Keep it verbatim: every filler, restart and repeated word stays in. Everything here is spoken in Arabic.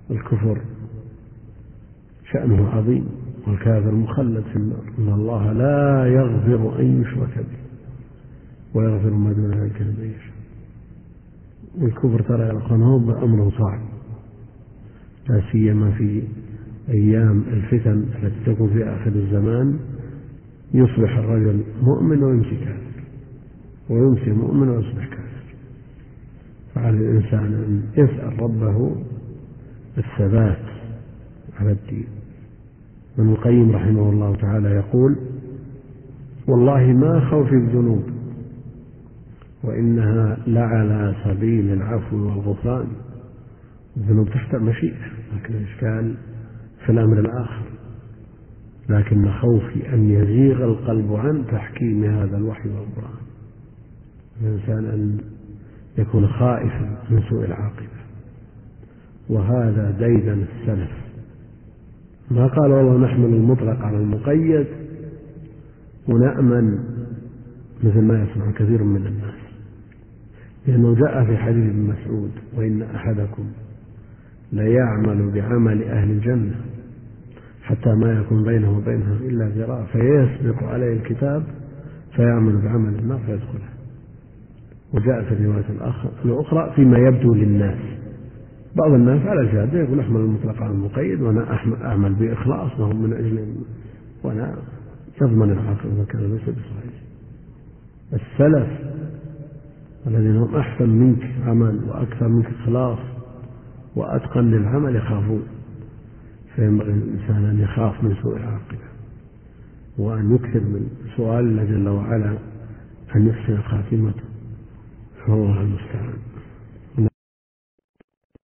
الكفر شأنه عظيم، والكافر مخلد في النار، إن الله لا يغفر أن يشرك به ويغفر ما دون ذلك لمن يشاء. والكفر ترى يا أخوان هو أمر صعب، لا سيما في أيام الفتن التي تكون في آخر الزمان، يصبح الرجل مؤمن ويمسي كافر، ويمسي مؤمن ويصبح كافر. فعلى الإنسان أن يسأل ربه الثبات على الدين. ابن القيم رحمه الله تعالى يقول: والله ما خوفي الذنوب وإنها لعلى سبيل العفو والغفران. الذنوب تحت المشيئة، لكن الإشكال في الأمر الآخر. لكن خوفي أن يزيغ القلب عن تحكيم هذا الوحي والقرآن. الإنسان أن يكون خائفا من سوء العاقبة، وهذا ديدن السلف. ما قال والله نحمل المطلق على المقيد ونأمن مثل ما يسمع كثير من الناس، لأنه جاء في حديث ابن مسعود: وإن أحدكم ليعمل بعمل أهل الجنة حتى ما يكون بينه وبينها إلا ذراع فيسبق عليه الكتاب فيعمل بعمل النار فيدخلها. وجاء في الرواية الأخرى فيما يبدو للناس. بعض الناس على الجادة يقول أحمل المطلق على المقيد، وأنا أعمل بإخلاص وهم من أجل، وأنا يضمن العاقبة كان ليس بصحيح. السلف الذين هم أحسن منك عمل وأكثر منك إخلاص وأتقن للعمل يخافون. فينبغي الإنسان أن يخاف من سوء العاقبة، وأن يكثر من سؤال الله جل وعلا أن يحسن خاتمته. الله المستعان.